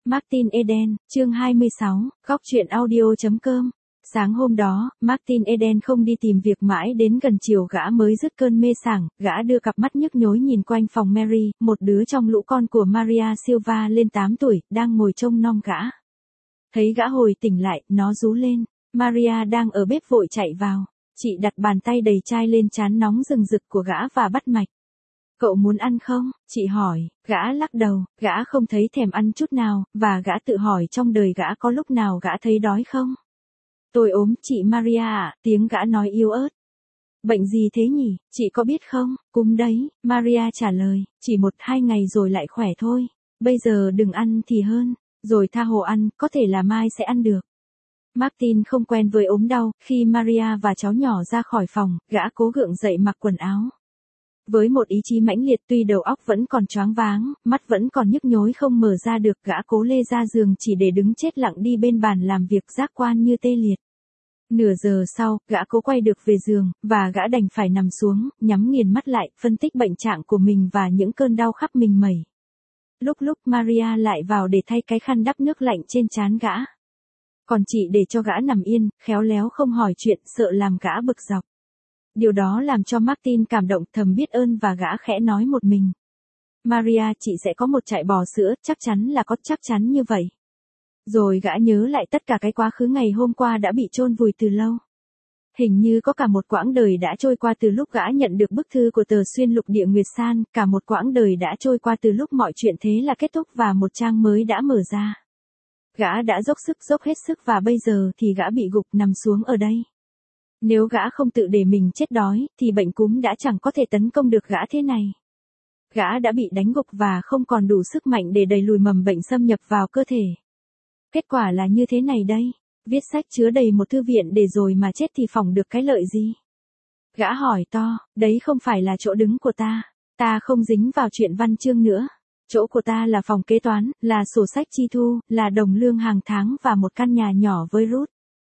Martin Eden, chương 26, góc truyện audio.com. Sáng hôm đó, Martin Eden không đi tìm việc mãi đến gần chiều gã mới dứt cơn mê sảng, gã đưa cặp mắt nhức nhối nhìn quanh phòng Mary, một đứa trong lũ con của Maria Silva lên 8 tuổi, đang ngồi trông nom gã. Thấy gã hồi tỉnh lại, nó rú lên. Maria đang ở bếp vội chạy vào. Chị đặt bàn tay đầy chai lên trán nóng rừng rực của gã và bắt mạch. Cậu muốn ăn không? Chị hỏi, gã lắc đầu, gã không thấy thèm ăn chút nào, và gã tự hỏi trong đời gã có lúc nào gã thấy đói không? Tôi ốm, chị Maria ạ, tiếng gã nói yếu ớt. Bệnh gì thế nhỉ, chị có biết không? Cúm đấy, Maria trả lời, chỉ 1-2 ngày rồi lại khỏe thôi. Bây giờ đừng ăn thì hơn, rồi tha hồ ăn, có thể là mai sẽ ăn được. Martin không quen với ốm đau, khi Maria và cháu nhỏ ra khỏi phòng, gã cố gượng dậy mặc quần áo. Với một ý chí mãnh liệt tuy đầu óc vẫn còn choáng váng, mắt vẫn còn nhức nhối không mở ra được, gã cố lê ra giường chỉ để đứng chết lặng đi bên bàn làm việc giác quan như tê liệt. Nửa giờ sau, gã cố quay được về giường, và gã đành phải nằm xuống, nhắm nghiền mắt lại, phân tích bệnh trạng của mình và những cơn đau khắp mình mẩy. Lúc Maria lại vào để thay cái khăn đắp nước lạnh trên trán gã. Còn chị để cho gã nằm yên, khéo léo không hỏi chuyện, sợ làm gã bực dọc. Điều đó làm cho Martin cảm động, thầm biết ơn và gã khẽ nói một mình. Maria, chị sẽ có một trại bò sữa, chắc chắn là có, chắc chắn như vậy. Rồi gã nhớ lại tất cả cái quá khứ ngày hôm qua đã bị chôn vùi từ lâu. Hình như có cả một quãng đời đã trôi qua từ lúc gã nhận được bức thư của tờ xuyên lục địa Nguyệt San, cả một quãng đời đã trôi qua từ lúc mọi chuyện thế là kết thúc và một trang mới đã mở ra. Gã đã dốc hết sức và bây giờ thì gã bị gục nằm xuống ở đây. Nếu gã không tự để mình chết đói, thì bệnh cúm đã chẳng có thể tấn công được gã thế này. Gã đã bị đánh gục và không còn đủ sức mạnh để đẩy lùi mầm bệnh xâm nhập vào cơ thể. Kết quả là như thế này đây, viết sách chứa đầy một thư viện để rồi mà chết thì phỏng được cái lợi gì? Gã hỏi to, đấy không phải là chỗ đứng của ta không dính vào chuyện văn chương nữa. Chỗ của ta là phòng kế toán, là sổ sách chi thu, là đồng lương hàng tháng và một căn nhà nhỏ với Ruth.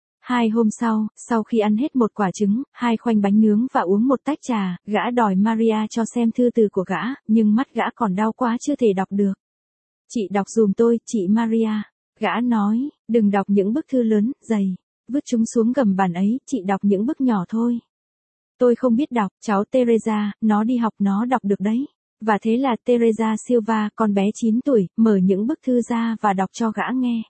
2 hôm sau khi ăn hết một quả trứng, 2 khoanh bánh nướng và uống một tách trà, gã đòi Maria cho xem thư từ của gã, nhưng mắt gã còn đau quá chưa thể đọc được. Chị đọc dùm tôi, chị Maria. Gã nói, đừng đọc những bức thư lớn, dày, vứt chúng xuống gầm bàn ấy, chị đọc những bức nhỏ thôi. Tôi không biết đọc, cháu Teresa, nó đi học nó đọc được đấy. Và thế là Teresa Silva, con bé 9 tuổi, mở những bức thư ra và đọc cho gã nghe.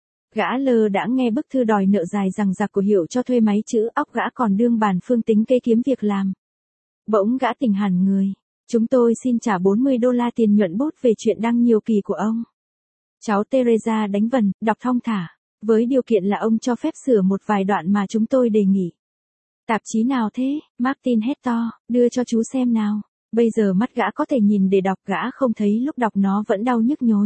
Gã lơ đãng nghe bức thư đòi nợ dài dằng dặc của Hiệu cho thuê máy chữ, óc gã còn đương bàn phương tính kê kiếm việc làm. Bỗng gã tỉnh hẳn người. Chúng tôi xin trả $40 tiền nhuận bút về chuyện đăng nhiều kỳ của ông. Cháu Teresa đánh vần, đọc thong thả, với điều kiện là ông cho phép sửa một vài đoạn mà chúng tôi đề nghị. Tạp chí nào thế? Martin hét to, đưa cho chú xem nào. Bây giờ mắt gã có thể nhìn để đọc, gã không thấy lúc đọc nó vẫn đau nhức nhối.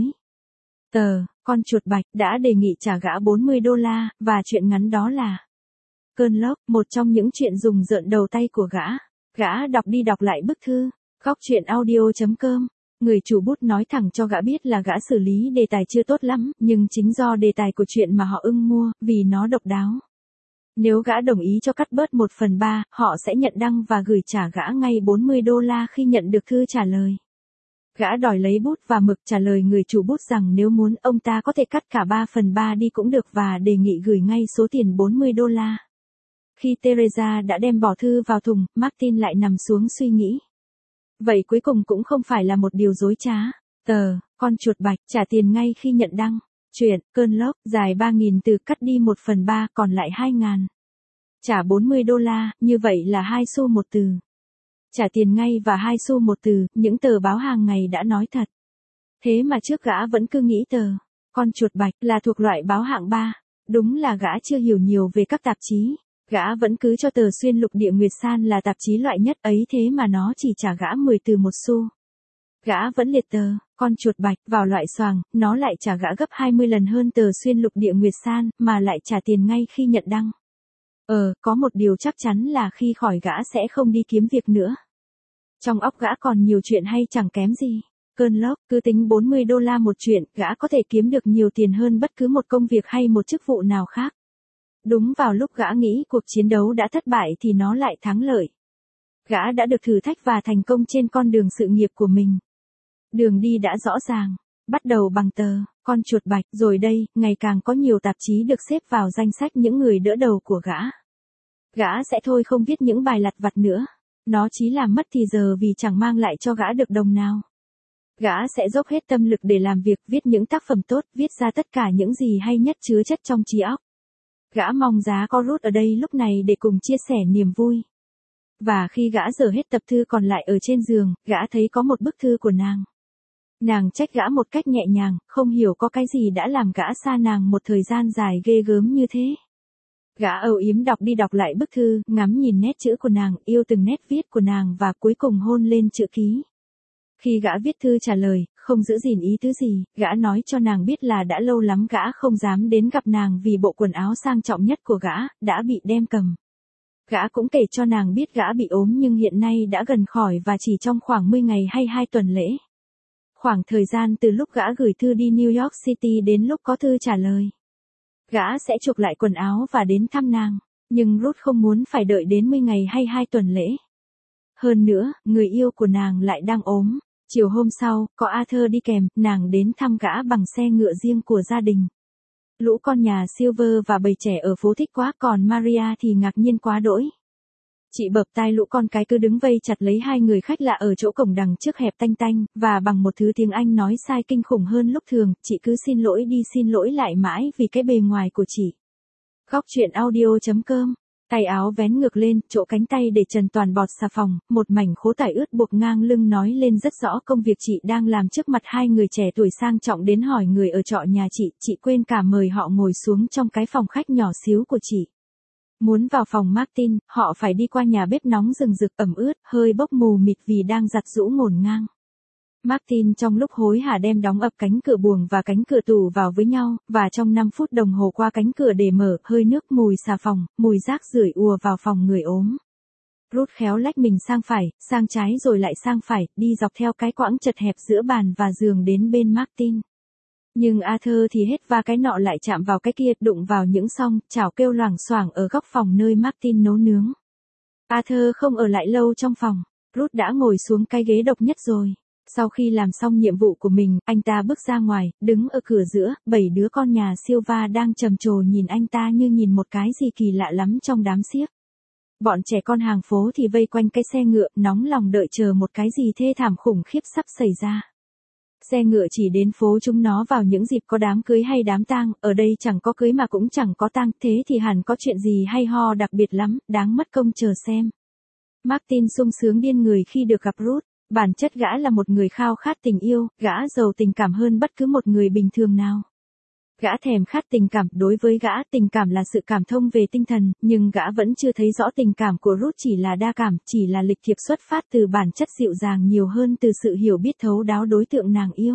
Con chuột bạch đã đề nghị trả gã $40, và chuyện ngắn đó là Cơn lốc, một trong những chuyện rùng rợn đầu tay của gã. Gã đọc đi đọc lại bức thư. Góc truyện audio.com. Người chủ bút nói thẳng cho gã biết là gã xử lý đề tài chưa tốt lắm, nhưng chính do đề tài của chuyện mà họ ưng mua, vì nó độc đáo. Nếu gã đồng ý cho cắt bớt 1/3, họ sẽ nhận đăng và gửi trả gã ngay $40 khi nhận được thư trả lời. Gã đòi lấy bút và mực, trả lời người chủ bút rằng nếu muốn ông ta có thể cắt cả 3/3 đi cũng được và đề nghị gửi ngay số tiền $40. Khi Teresa đã đem bỏ thư vào thùng, Martin lại nằm xuống suy nghĩ. Vậy cuối cùng cũng không phải là một điều dối trá. Con chuột bạch, trả tiền ngay khi nhận đăng. Chuyện, cơn lốc, dài 3.000 từ, cắt đi 1/3 còn lại 2.000. Trả $40, như vậy là 2 xu một từ. Trả tiền ngay và 2 xu một từ, những tờ báo hàng ngày đã nói thật. Thế mà trước gã vẫn cứ nghĩ Con chuột bạch là thuộc loại báo hạng 3. Đúng là gã chưa hiểu nhiều về các tạp chí. Gã vẫn cứ cho tờ xuyên lục địa Nguyệt San là tạp chí loại nhất ấy, thế mà nó chỉ trả gã 10 từ 1 xu. Gã vẫn liệt Con chuột bạch vào loại xoàng, nó lại trả gã gấp 20 lần hơn tờ xuyên lục địa Nguyệt San, mà lại trả tiền ngay khi nhận đăng. Có một điều chắc chắn là khi khỏi gã sẽ không đi kiếm việc nữa. Trong óc gã còn nhiều chuyện hay chẳng kém gì. Cơn lốc, cứ tính $40 một chuyện, gã có thể kiếm được nhiều tiền hơn bất cứ một công việc hay một chức vụ nào khác. Đúng vào lúc gã nghĩ cuộc chiến đấu đã thất bại thì nó lại thắng lợi. Gã đã được thử thách và thành công trên con đường sự nghiệp của mình. Đường đi đã rõ ràng. Bắt đầu bằng tờ, con chuột bạch, rồi đây, ngày càng có nhiều tạp chí được xếp vào danh sách những người đỡ đầu của gã. Gã sẽ thôi không viết những bài lặt vặt nữa. Nó chí làm mất thì giờ vì chẳng mang lại cho gã được đồng nào. Gã sẽ dốc hết tâm lực để làm việc, viết những tác phẩm tốt, viết ra tất cả những gì hay nhất chứa chất trong trí óc. Gã mong giá có Ruth ở đây lúc này để cùng chia sẻ niềm vui. Và khi gã dở hết tập thư còn lại ở trên giường, gã thấy có một bức thư của nàng. Nàng trách gã một cách nhẹ nhàng, không hiểu có cái gì đã làm gã xa nàng một thời gian dài ghê gớm như thế. Gã âu yếm đọc đi đọc lại bức thư, ngắm nhìn nét chữ của nàng, yêu từng nét viết của nàng và cuối cùng hôn lên chữ ký. Khi gã viết thư trả lời, không giữ gìn ý tứ gì, gã nói cho nàng biết là đã lâu lắm gã không dám đến gặp nàng vì bộ quần áo sang trọng nhất của gã đã bị đem cầm. Gã cũng kể cho nàng biết gã bị ốm nhưng hiện nay đã gần khỏi và chỉ trong khoảng 10 ngày hay 2 tuần lễ. Khoảng thời gian từ lúc gã gửi thư đi New York City đến lúc có thư trả lời. Gã sẽ chụp lại quần áo và đến thăm nàng, nhưng Ruth không muốn phải đợi đến 10 ngày hay 2 tuần lễ. Hơn nữa, người yêu của nàng lại đang ốm. Chiều hôm sau, có Arthur đi kèm, nàng đến thăm gã bằng xe ngựa riêng của gia đình. Lũ con nhà Silver và bầy trẻ ở phố thích quá, còn Maria thì ngạc nhiên quá đỗi. Chị bợp tai lũ con cái cứ đứng vây chặt lấy hai người khách lạ ở chỗ cổng đằng trước hẹp tanh tanh, và bằng một thứ tiếng Anh nói sai kinh khủng hơn lúc thường, chị cứ xin lỗi đi xin lỗi lại mãi vì cái bề ngoài của chị. Góc truyện audio.com. Tay áo vén ngược lên, chỗ cánh tay để trần toàn bọt xà phòng, một mảnh khố tải ướt buộc ngang lưng nói lên rất rõ công việc chị đang làm trước mặt hai người trẻ tuổi sang trọng đến hỏi người ở trọ nhà chị quên cả mời họ ngồi xuống trong cái phòng khách nhỏ xíu của chị. Muốn vào phòng Martin, họ phải đi qua nhà bếp nóng rừng rực ẩm ướt, hơi bốc mù mịt vì đang giặt giũ ngổn ngang. Martin trong lúc hối hả đem đóng ập cánh cửa buồng và cánh cửa tủ vào với nhau, và trong 5 phút đồng hồ qua cánh cửa để mở, hơi nước mùi xà phòng, mùi rác rưởi ùa vào phòng người ốm. Ruth khéo lách mình sang phải, sang trái rồi lại sang phải, đi dọc theo cái quãng chật hẹp giữa bàn và giường đến bên Martin. Nhưng Arthur thì hết va cái nọ lại chạm vào cái kia, đụng vào những xong, chảo kêu loảng xoảng ở góc phòng nơi Martin nấu nướng. Arthur không ở lại lâu trong phòng, Ruth đã ngồi xuống cái ghế độc nhất rồi. Sau khi làm xong nhiệm vụ của mình, anh ta bước ra ngoài, đứng ở cửa giữa, 7 đứa con nhà Silva đang trầm trồ nhìn anh ta như nhìn một cái gì kỳ lạ lắm trong đám xiếc. Bọn trẻ con hàng phố thì vây quanh cái xe ngựa, nóng lòng đợi chờ một cái gì thê thảm khủng khiếp sắp xảy ra. Xe ngựa chỉ đến phố chúng nó vào những dịp có đám cưới hay đám tang, ở đây chẳng có cưới mà cũng chẳng có tang, thế thì hẳn có chuyện gì hay ho đặc biệt lắm, đáng mất công chờ xem. Martin sung sướng điên người khi được gặp Ruth. Bản chất gã là một người khao khát tình yêu, gã giàu tình cảm hơn bất cứ một người bình thường nào. Gã thèm khát tình cảm, đối với gã tình cảm là sự cảm thông về tinh thần, nhưng gã vẫn chưa thấy rõ tình cảm của Ruth chỉ là đa cảm, chỉ là lịch thiệp xuất phát từ bản chất dịu dàng nhiều hơn từ sự hiểu biết thấu đáo đối tượng nàng yêu.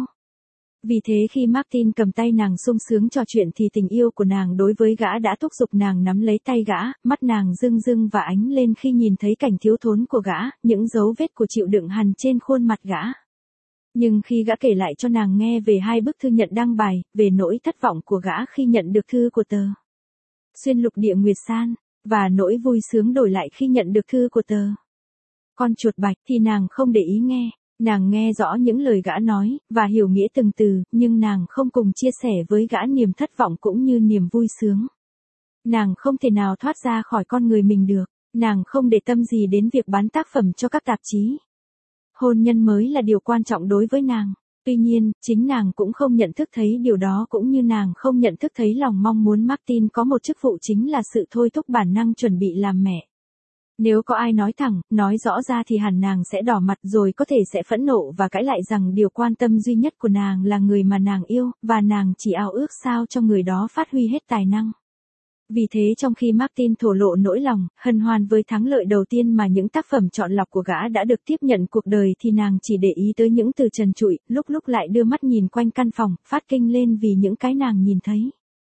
Vì thế khi Martin cầm tay nàng sung sướng trò chuyện thì tình yêu của nàng đối với gã đã thúc giục nàng nắm lấy tay gã, mắt nàng rưng rưng và ánh lên khi nhìn thấy cảnh thiếu thốn của gã, những dấu vết của chịu đựng hằn trên khuôn mặt gã. Nhưng khi gã kể lại cho nàng nghe về 2 bức thư nhận đăng bài, về nỗi thất vọng của gã khi nhận được thư của tờ Xuyên lục địa Nguyệt San, và nỗi vui sướng đổi lại khi nhận được thư của tờ Con chuột bạch, thì nàng không để ý nghe. Nàng nghe rõ những lời gã nói, và hiểu nghĩa từng từ, nhưng nàng không cùng chia sẻ với gã niềm thất vọng cũng như niềm vui sướng. Nàng không thể nào thoát ra khỏi con người mình được, nàng không để tâm gì đến việc bán tác phẩm cho các tạp chí. Hôn nhân mới là điều quan trọng đối với nàng. Tuy nhiên, chính nàng cũng không nhận thức thấy điều đó cũng như nàng không nhận thức thấy lòng mong muốn Martin có một chức vụ chính là sự thôi thúc bản năng chuẩn bị làm mẹ. Nếu có ai nói thẳng, nói rõ ra thì hẳn nàng sẽ đỏ mặt rồi có thể sẽ phẫn nộ và cãi lại rằng điều quan tâm duy nhất của nàng là người mà nàng yêu, và nàng chỉ ao ước sao cho người đó phát huy hết tài năng. Vì thế trong khi Martin thổ lộ nỗi lòng, hân hoan với thắng lợi đầu tiên mà những tác phẩm chọn lọc của gã đã được tiếp nhận cuộc đời thì nàng chỉ để ý tới những từ trần trụi, lúc lại đưa mắt nhìn quanh căn phòng, phát kinh lên vì những cái nàng nhìn thấy.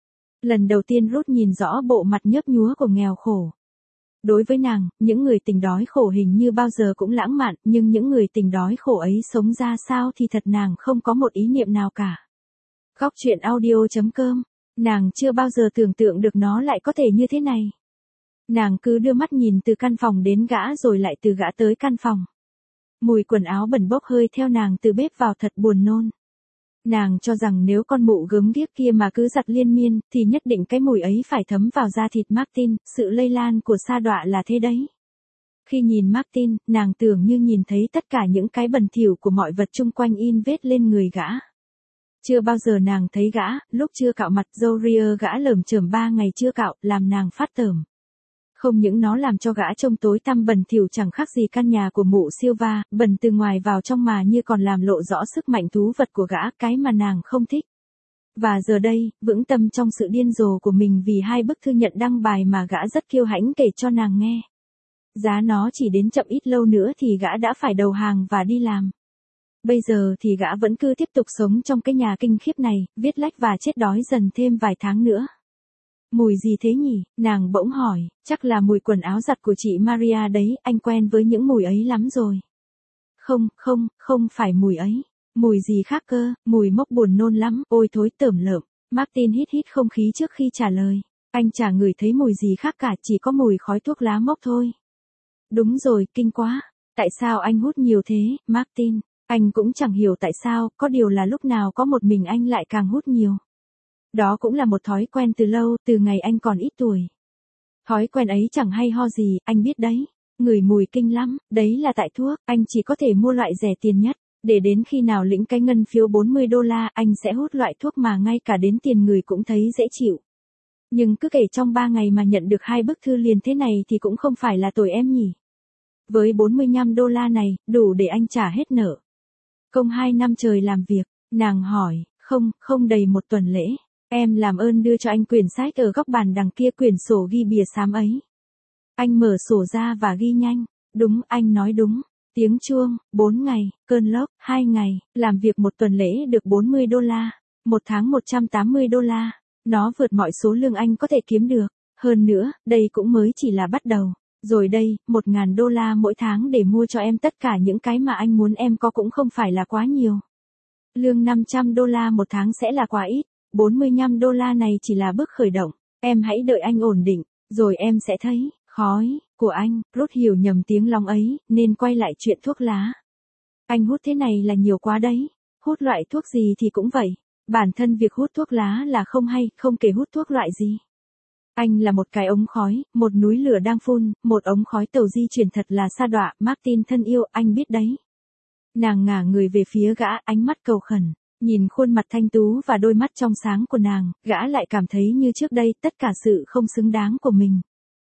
Lần đầu tiên Ruth nhìn rõ bộ mặt nhớp nhúa của nghèo khổ. Đối với nàng, những người tình đói khổ hình như bao giờ cũng lãng mạn, nhưng những người tình đói khổ ấy sống ra sao thì thật nàng không có một ý niệm nào cả. Góc truyện audio.com. Nàng chưa bao giờ tưởng tượng được nó lại có thể như thế này. Nàng cứ đưa mắt nhìn từ căn phòng đến gã rồi lại từ gã tới căn phòng. Mùi quần áo bẩn bốc hơi theo nàng từ bếp vào thật buồn nôn. Nàng cho rằng nếu con mụ gớm ghiếc kia mà cứ giặt liên miên, thì nhất định cái mùi ấy phải thấm vào da thịt Martin, sự lây lan của sa đọa là thế đấy. Khi nhìn Martin, nàng tưởng như nhìn thấy tất cả những cái bẩn thỉu của mọi vật chung quanh in vết lên người gã. Chưa bao giờ nàng thấy gã, lúc chưa cạo mặt râu ria gã lởm chởm 3 ngày chưa cạo, làm nàng phát tởm. Không những nó làm cho gã trông tối tăm bẩn thỉu chẳng khác gì căn nhà của mụ Silva, bẩn từ ngoài vào trong mà như còn làm lộ rõ sức mạnh thú vật của gã, cái mà nàng không thích. Và giờ đây, vững tâm trong sự điên rồ của mình vì 2 bức thư nhận đăng bài mà gã rất kiêu hãnh kể cho nàng nghe. Giá nó chỉ đến chậm ít lâu nữa thì gã đã phải đầu hàng và đi làm. Bây giờ thì gã vẫn cứ tiếp tục sống trong cái nhà kinh khiếp này, viết lách và chết đói dần thêm vài tháng nữa. Mùi gì thế nhỉ? Nàng bỗng hỏi, chắc là mùi quần áo giặt của chị Maria đấy, anh quen với những mùi ấy lắm rồi. Không phải mùi ấy. Mùi gì khác cơ, mùi mốc buồn nôn lắm, ôi thối tởm lợm. Martin hít không khí trước khi trả lời. Anh chả ngửi thấy mùi gì khác cả, chỉ có mùi khói thuốc lá mốc thôi. Đúng rồi, kinh quá. Tại sao anh hút nhiều thế, Martin? Anh cũng chẳng hiểu tại sao, có điều là lúc nào có một mình anh lại càng hút nhiều. Đó cũng là một thói quen từ lâu, từ ngày anh còn ít tuổi. Thói quen ấy chẳng hay ho gì, anh biết đấy. Ngửi mùi kinh lắm, đấy là tại thuốc, anh chỉ có thể mua loại rẻ tiền nhất. Để đến khi nào lĩnh cái ngân phiếu $40, anh sẽ hút loại thuốc mà ngay cả đến tiền người cũng thấy dễ chịu. Nhưng cứ kể trong 3 ngày mà nhận được 2 bức thư liền thế này thì cũng không phải là tội em nhỉ. Với $45 này, đủ để anh trả hết nợ. Công 2 năm trời làm việc, nàng hỏi, không đầy 1 tuần lễ. Em làm ơn đưa cho anh quyển sách ở góc bàn đằng kia, quyển sổ ghi bìa xám ấy. Anh mở sổ ra và ghi nhanh. Đúng, anh nói đúng. Tiếng chuông, 4 ngày, cơn lốc, 2 ngày, làm việc 1 tuần lễ được $40, 1 tháng $180. Nó vượt mọi số lương anh có thể kiếm được. Hơn nữa, đây cũng mới chỉ là bắt đầu. Rồi đây, $1.000 mỗi tháng để mua cho em tất cả những cái mà anh muốn em có cũng không phải là quá nhiều. Lương $500 một tháng sẽ là quá ít. $45 này chỉ là bước khởi động. Em hãy đợi anh ổn định, rồi em sẽ thấy, khói của anh. Ruth hiểu nhầm tiếng lòng ấy, nên quay lại chuyện thuốc lá. Anh hút thế này là nhiều quá đấy. Hút loại thuốc gì thì cũng vậy. Bản thân việc hút thuốc lá là không hay, không kể hút thuốc loại gì. Anh là một cái ống khói, một núi lửa đang phun, một ống khói tàu di chuyển thật là sa đọa. Martin thân yêu, anh biết đấy. Nàng ngả người về phía gã, ánh mắt cầu khẩn. Nhìn khuôn mặt thanh tú và đôi mắt trong sáng của nàng, gã lại cảm thấy như trước đây tất cả sự không xứng đáng của mình.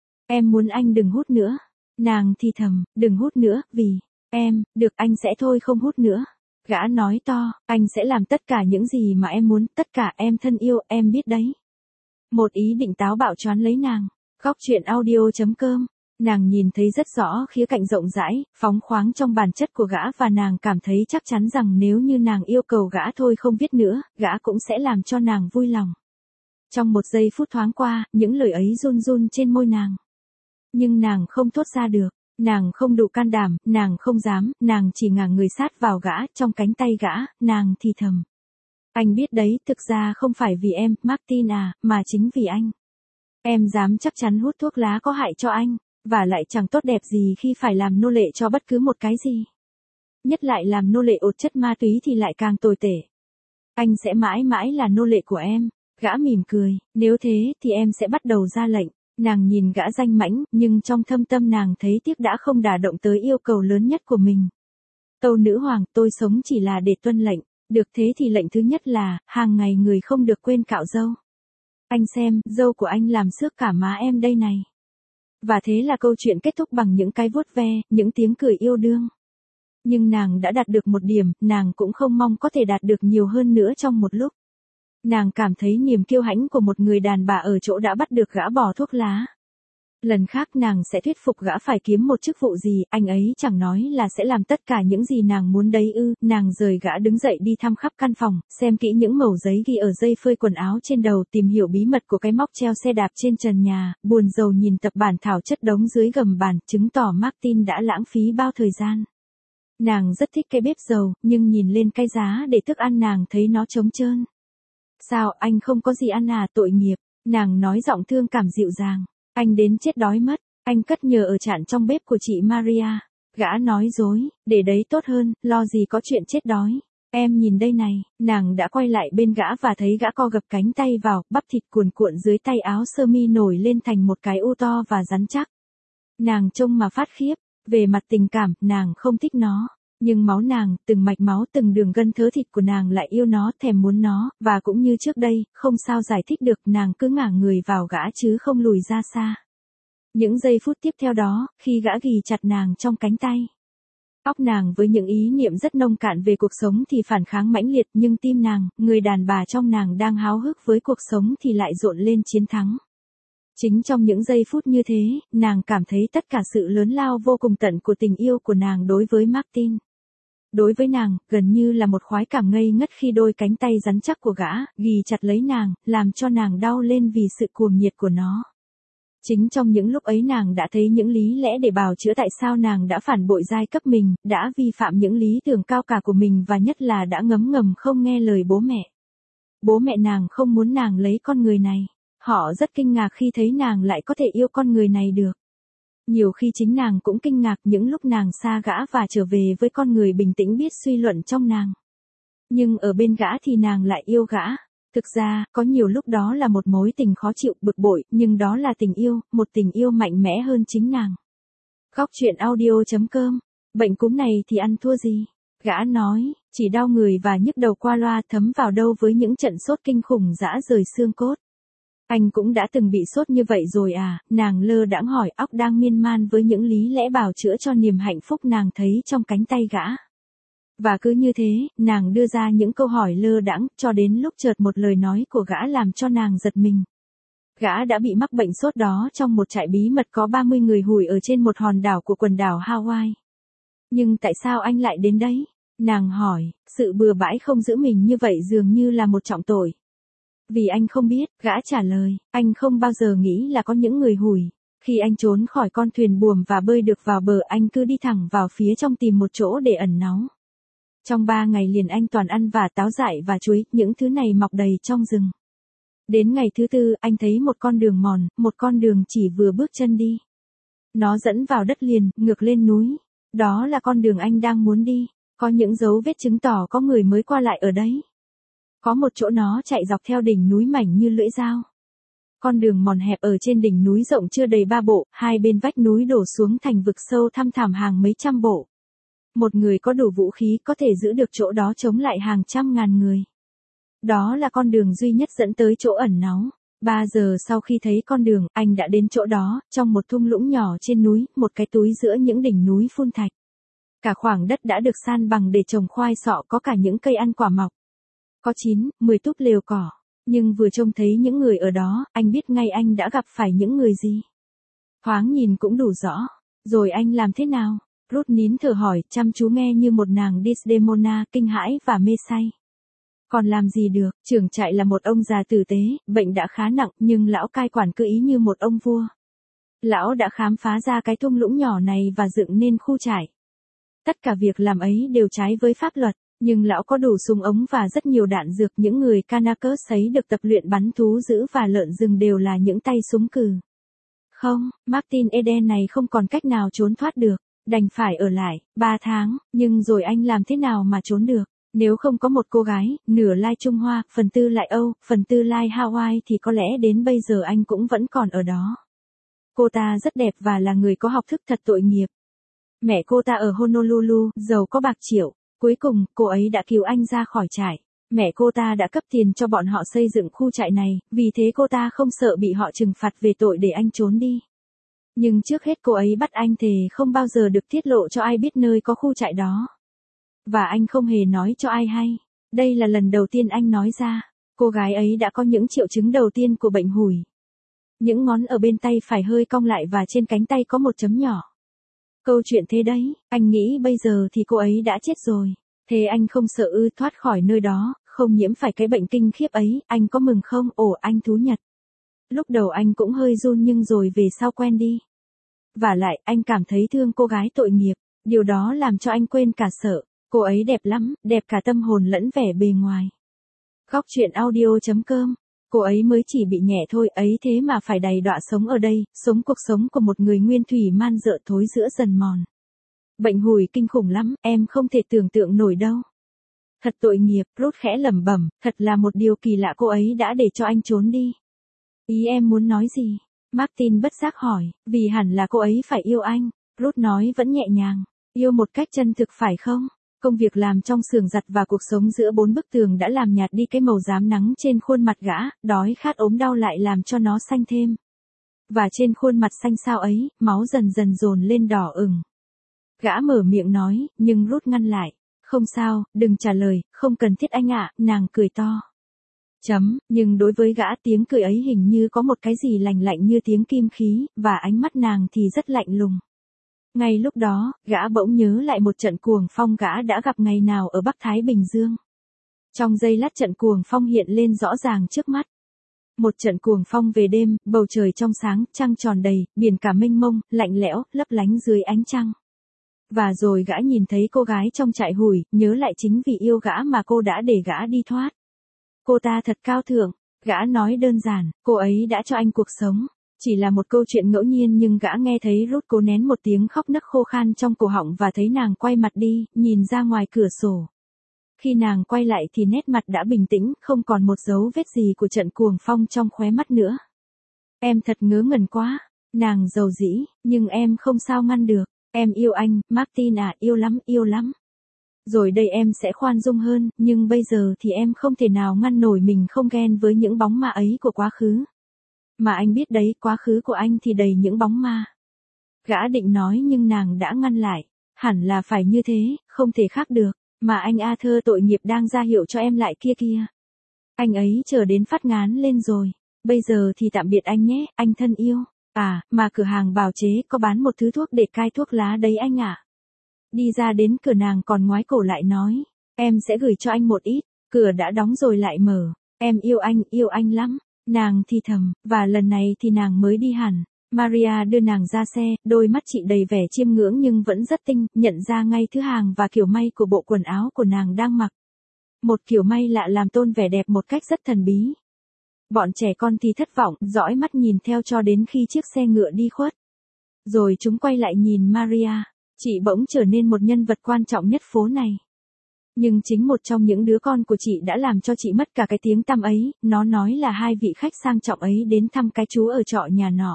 Em muốn anh đừng hút nữa. Nàng thì thầm, đừng hút nữa, vì em, được anh sẽ thôi không hút nữa. Gã nói to, anh sẽ làm tất cả những gì mà em muốn, tất cả em thân yêu, em biết đấy. Một ý định táo bạo choán lấy nàng. Góc truyện audio.com. Nàng nhìn thấy rất rõ khía cạnh rộng rãi, phóng khoáng trong bản chất của gã và nàng cảm thấy chắc chắn rằng nếu như nàng yêu cầu gã thôi không viết nữa, gã cũng sẽ làm cho nàng vui lòng. Trong một giây phút thoáng qua, những lời ấy run run trên môi nàng. Nhưng nàng không thốt ra được, nàng không đủ can đảm, nàng không dám, nàng chỉ ngả người sát vào gã, trong cánh tay gã, nàng thì thầm. Anh biết đấy, thực ra không phải vì em, Martin à, mà chính vì anh. Em dám chắc chắn hút thuốc lá có hại cho anh. Và lại chẳng tốt đẹp gì khi phải làm nô lệ cho bất cứ một cái gì. Nhất lại làm nô lệ ột chất ma túy thì lại càng tồi tệ. Anh sẽ mãi mãi là nô lệ của em. Gã mỉm cười, nếu thế thì em sẽ bắt đầu ra lệnh. Nàng nhìn gã danh mãnh, nhưng trong thâm tâm nàng thấy tiếc đã không đả động tới yêu cầu lớn nhất của mình. Tâu nữ hoàng, tôi sống chỉ là để tuân lệnh. Được thế thì lệnh thứ nhất là, hàng ngày người không được quên cạo râu. Anh xem, râu của anh làm xước cả má em đây này. Và thế là câu chuyện kết thúc bằng những cái vuốt ve, những tiếng cười yêu đương. Nhưng nàng đã đạt được một điểm, nàng cũng không mong có thể đạt được nhiều hơn nữa trong một lúc. Nàng cảm thấy niềm kiêu hãnh của một người đàn bà ở chỗ đã bắt được gã bỏ thuốc lá. Lần khác nàng sẽ thuyết phục gã phải kiếm một chức vụ gì, anh ấy chẳng nói là sẽ làm tất cả những gì nàng muốn đấy ư. Nàng rời gã đứng dậy đi thăm khắp căn phòng, xem kỹ những mẩu giấy ghi ở dây phơi quần áo trên đầu, tìm hiểu bí mật của cái móc treo xe đạp trên trần nhà, buồn rầu nhìn tập bản thảo chất đống dưới gầm bàn, chứng tỏ Martin đã lãng phí bao thời gian. Nàng rất thích cái bếp dầu, nhưng nhìn lên cái giá để thức ăn nàng thấy nó trống trơn. Sao anh không có gì ăn à, tội nghiệp, nàng nói giọng thương cảm dịu dàng. Anh đến chết đói mất, anh cất nhờ ở chạn trong bếp của chị Maria. Gã nói dối, để đấy tốt hơn, lo gì có chuyện chết đói. Em nhìn đây này, nàng đã quay lại bên gã và thấy gã co gập cánh tay vào, bắp thịt cuồn cuộn dưới tay áo sơ mi nổi lên thành một cái u to và rắn chắc. Nàng trông mà phát khiếp, về mặt tình cảm, nàng không thích nó. Nhưng máu nàng, từng mạch máu từng đường gân thớ thịt của nàng lại yêu nó, thèm muốn nó, và cũng như trước đây, không sao giải thích được, nàng cứ ngả người vào gã chứ không lùi ra xa. Những giây phút tiếp theo đó, khi gã ghì chặt nàng trong cánh tay. Óc nàng với những ý niệm rất nông cạn về cuộc sống thì phản kháng mãnh liệt, nhưng tim nàng, người đàn bà trong nàng đang háo hức với cuộc sống thì lại rộn lên chiến thắng. Chính trong những giây phút như thế, nàng cảm thấy tất cả sự lớn lao vô cùng tận của tình yêu của nàng đối với Martin. Đối với nàng, gần như là một khoái cảm ngây ngất khi đôi cánh tay rắn chắc của gã, ghì chặt lấy nàng, làm cho nàng đau lên vì sự cuồng nhiệt của nó. Chính trong những lúc ấy nàng đã thấy những lý lẽ để bào chữa tại sao nàng đã phản bội giai cấp mình, đã vi phạm những lý tưởng cao cả của mình và nhất là đã ngấm ngầm không nghe lời bố mẹ. Bố mẹ nàng không muốn nàng lấy con người này. Họ rất kinh ngạc khi thấy nàng lại có thể yêu con người này được. Nhiều khi chính nàng cũng kinh ngạc những lúc nàng xa gã và trở về với con người bình tĩnh biết suy luận trong nàng. Nhưng ở bên gã thì nàng lại yêu gã. Thực ra, có nhiều lúc đó là một mối tình khó chịu bực bội, nhưng đó là tình yêu, một tình yêu mạnh mẽ hơn chính nàng. Góc truyện audio.com. Bệnh cúm này thì ăn thua gì? Gã nói, chỉ đau người và nhức đầu qua loa, thấm vào đâu với những trận sốt kinh khủng rã rời xương cốt. Anh cũng đã từng bị sốt như vậy rồi à, nàng lơ đãng hỏi, óc đang miên man với những lý lẽ bào chữa cho niềm hạnh phúc nàng thấy trong cánh tay gã. Và cứ như thế, nàng đưa ra những câu hỏi lơ đãng, cho đến lúc chợt một lời nói của gã làm cho nàng giật mình. Gã đã bị mắc bệnh sốt đó trong một trại bí mật có 30 người hùi ở trên một hòn đảo của quần đảo Hawaii. Nhưng tại sao anh lại đến đấy? Nàng hỏi, sự bừa bãi không giữ mình như vậy dường như là một trọng tội. Vì anh không biết, gã trả lời, anh không bao giờ nghĩ là có những người hùi. Khi anh trốn khỏi con thuyền buồm và bơi được vào bờ, anh cứ đi thẳng vào phía trong tìm một chỗ để ẩn náu. Trong 3 ngày liền anh toàn ăn và táo dại và chuối, những thứ này mọc đầy trong rừng. Đến ngày thứ 4, anh thấy một con đường mòn, một con đường chỉ vừa bước chân đi. Nó dẫn vào đất liền, ngược lên núi. Đó là con đường anh đang muốn đi. Có những dấu vết chứng tỏ có người mới qua lại ở đấy. Có một chỗ nó chạy dọc theo đỉnh núi mảnh như lưỡi dao. Con đường mòn hẹp ở trên đỉnh núi rộng chưa đầy 3 bộ, hai bên vách núi đổ xuống thành vực sâu thăm thẳm hàng mấy trăm bộ. Một người có đủ vũ khí có thể giữ được chỗ đó chống lại hàng trăm ngàn người. Đó là con đường duy nhất dẫn tới chỗ ẩn náu. 3 giờ sau khi thấy con đường, anh đã đến chỗ đó, trong một thung lũng nhỏ trên núi, một cái túi giữa những đỉnh núi phun thạch. Cả khoảng đất đã được san bằng để trồng khoai sọ, có cả những cây ăn quả mọc. Có 9, 10 túp lều cỏ. Nhưng vừa trông thấy những người ở đó, anh biết ngay anh đã gặp phải những người gì. Thoáng nhìn cũng đủ rõ. Rồi anh làm thế nào? Ruth nín thở hỏi, chăm chú nghe như một nàng Desdemona, kinh hãi và mê say. Còn làm gì được, trưởng trại là một ông già tử tế, bệnh đã khá nặng, nhưng lão cai quản cứ ý như một ông vua. Lão đã khám phá ra cái thung lũng nhỏ này và dựng nên khu trại. Tất cả việc làm ấy đều trái với pháp luật. Nhưng lão có đủ súng ống và rất nhiều đạn dược, những người Kanakers ấy được tập luyện bắn thú dữ và lợn rừng đều là những tay súng cừ. Không, Martin Eden này không còn cách nào trốn thoát được, đành phải ở lại, 3 tháng, nhưng rồi anh làm thế nào mà trốn được? Nếu không có một cô gái, nửa lai Trung Hoa, phần tư lai Âu, phần tư lai Hawaii thì có lẽ đến bây giờ anh cũng vẫn còn ở đó. Cô ta rất đẹp và là người có học thức thật tội nghiệp. Mẹ cô ta ở Honolulu, giàu có bạc triệu. Cuối cùng, cô ấy đã cứu anh ra khỏi trại. Mẹ cô ta đã cấp tiền cho bọn họ xây dựng khu trại này, vì thế cô ta không sợ bị họ trừng phạt về tội để anh trốn đi. Nhưng trước hết cô ấy bắt anh thề không bao giờ được tiết lộ cho ai biết nơi có khu trại đó. Và anh không hề nói cho ai hay. Đây là lần đầu tiên anh nói ra. Cô gái ấy đã có những triệu chứng đầu tiên của bệnh hủi. Những ngón ở bên tay phải hơi cong lại và trên cánh tay có một chấm nhỏ. Câu chuyện thế đấy, anh nghĩ bây giờ thì cô ấy đã chết rồi. Thế anh không sợ ư thoát khỏi nơi đó, không nhiễm phải cái bệnh kinh khiếp ấy, anh có mừng không? Ồ, anh thú nhật. Lúc đầu anh cũng hơi run nhưng rồi về sau quen đi. Vả lại, anh cảm thấy thương cô gái tội nghiệp, điều đó làm cho anh quên cả sợ. Cô ấy đẹp lắm, đẹp cả tâm hồn lẫn vẻ bề ngoài. Góc truyện audio.com. Cô ấy mới chỉ bị nhẹ thôi ấy thế mà phải đầy đọa sống ở đây, sống cuộc sống của một người nguyên thủy man dợ thối giữa dần mòn. Bệnh hủi kinh khủng lắm, em không thể tưởng tượng nổi đâu. Thật tội nghiệp, Ruth khẽ lẩm bẩm, thật là một điều kỳ lạ cô ấy đã để cho anh trốn đi. Ý em muốn nói gì? Martin bất giác hỏi, vì hẳn là cô ấy phải yêu anh. Ruth nói vẫn nhẹ nhàng, yêu một cách chân thực phải không? Công việc làm trong xưởng giặt và cuộc sống giữa bốn bức tường đã làm nhạt đi cái màu rám nắng trên khuôn mặt gã, đói khát ốm đau lại làm cho nó xanh thêm. Và trên khuôn mặt xanh xao ấy, máu dần dần dồn lên đỏ ửng. Gã mở miệng nói, nhưng Ruth ngăn lại. Không sao, đừng trả lời, không cần thiết anh ạ, nàng cười to. Nhưng đối với gã tiếng cười ấy hình như có một cái gì lạnh lạnh như tiếng kim khí, và ánh mắt nàng thì rất lạnh lùng. Ngay lúc đó, gã bỗng nhớ lại một trận cuồng phong gã đã gặp ngày nào ở Bắc Thái Bình Dương. Trong giây lát trận cuồng phong hiện lên rõ ràng trước mắt. Một trận cuồng phong về đêm, bầu trời trong sáng, trăng tròn đầy, biển cả mênh mông, lạnh lẽo, lấp lánh dưới ánh trăng. Và rồi gã nhìn thấy cô gái trong trại hủi, nhớ lại chính vì yêu gã mà cô đã để gã đi thoát. Cô ta thật cao thượng, gã nói đơn giản, cô ấy đã cho anh cuộc sống. Chỉ là một câu chuyện ngẫu nhiên nhưng gã nghe thấy Ruth cố nén một tiếng khóc nấc khô khan trong cổ họng và thấy nàng quay mặt đi, nhìn ra ngoài cửa sổ. Khi nàng quay lại thì nét mặt đã bình tĩnh, không còn một dấu vết gì của trận cuồng phong trong khóe mắt nữa. Em thật ngớ ngẩn quá, nàng dầu dĩ, nhưng em không sao ngăn được. Em yêu anh, Martin à, yêu lắm, yêu lắm. Rồi đây em sẽ khoan dung hơn, nhưng bây giờ thì em không thể nào ngăn nổi mình không ghen với những bóng ma ấy của quá khứ. Mà anh biết đấy, quá khứ của anh thì đầy những bóng ma. Gã định nói nhưng nàng đã ngăn lại. Hẳn là phải như thế, không thể khác được. Mà anh Arthur tội nghiệp đang ra hiệu cho em lại kia kia. Anh ấy chờ đến phát ngán lên rồi. Bây giờ thì tạm biệt anh nhé, anh thân yêu. À, mà cửa hàng bào chế có bán một thứ thuốc để cai thuốc lá đấy anh ạ. Đi ra đến cửa nàng còn ngoái cổ lại nói. Em sẽ gửi cho anh một ít. Cửa đã đóng rồi lại mở. Em yêu anh lắm. Nàng thì thầm, và lần này thì nàng mới đi hẳn. Maria đưa nàng ra xe, đôi mắt chị đầy vẻ chiêm ngưỡng nhưng vẫn rất tinh, nhận ra ngay thứ hàng và kiểu may của bộ quần áo của nàng đang mặc. Một kiểu may lạ làm tôn vẻ đẹp một cách rất thần bí. Bọn trẻ con thì thất vọng, dõi mắt nhìn theo cho đến khi chiếc xe ngựa đi khuất. Rồi chúng quay lại nhìn Maria, chị bỗng trở nên một nhân vật quan trọng nhất phố này. Nhưng chính một trong những đứa con của chị đã làm cho chị mất cả cái tiếng tăm ấy, nó nói là hai vị khách sang trọng ấy đến thăm cái chú ở trọ nhà nọ.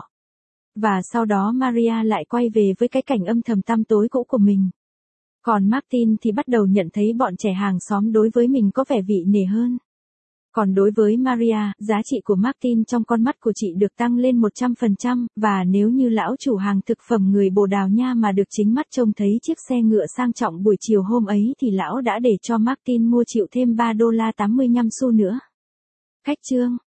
Và sau đó Maria lại quay về với cái cảnh âm thầm tăm tối cũ của mình. Còn Martin thì bắt đầu nhận thấy bọn trẻ hàng xóm đối với mình có vẻ vị nể hơn. Còn đối với Maria, giá trị của Martin trong con mắt của chị được tăng lên 100%, và nếu như lão chủ hàng thực phẩm người Bồ Đào Nha mà được chính mắt trông thấy chiếc xe ngựa sang trọng buổi chiều hôm ấy thì lão đã để cho Martin mua chịu thêm $3.85 nữa. Khách chương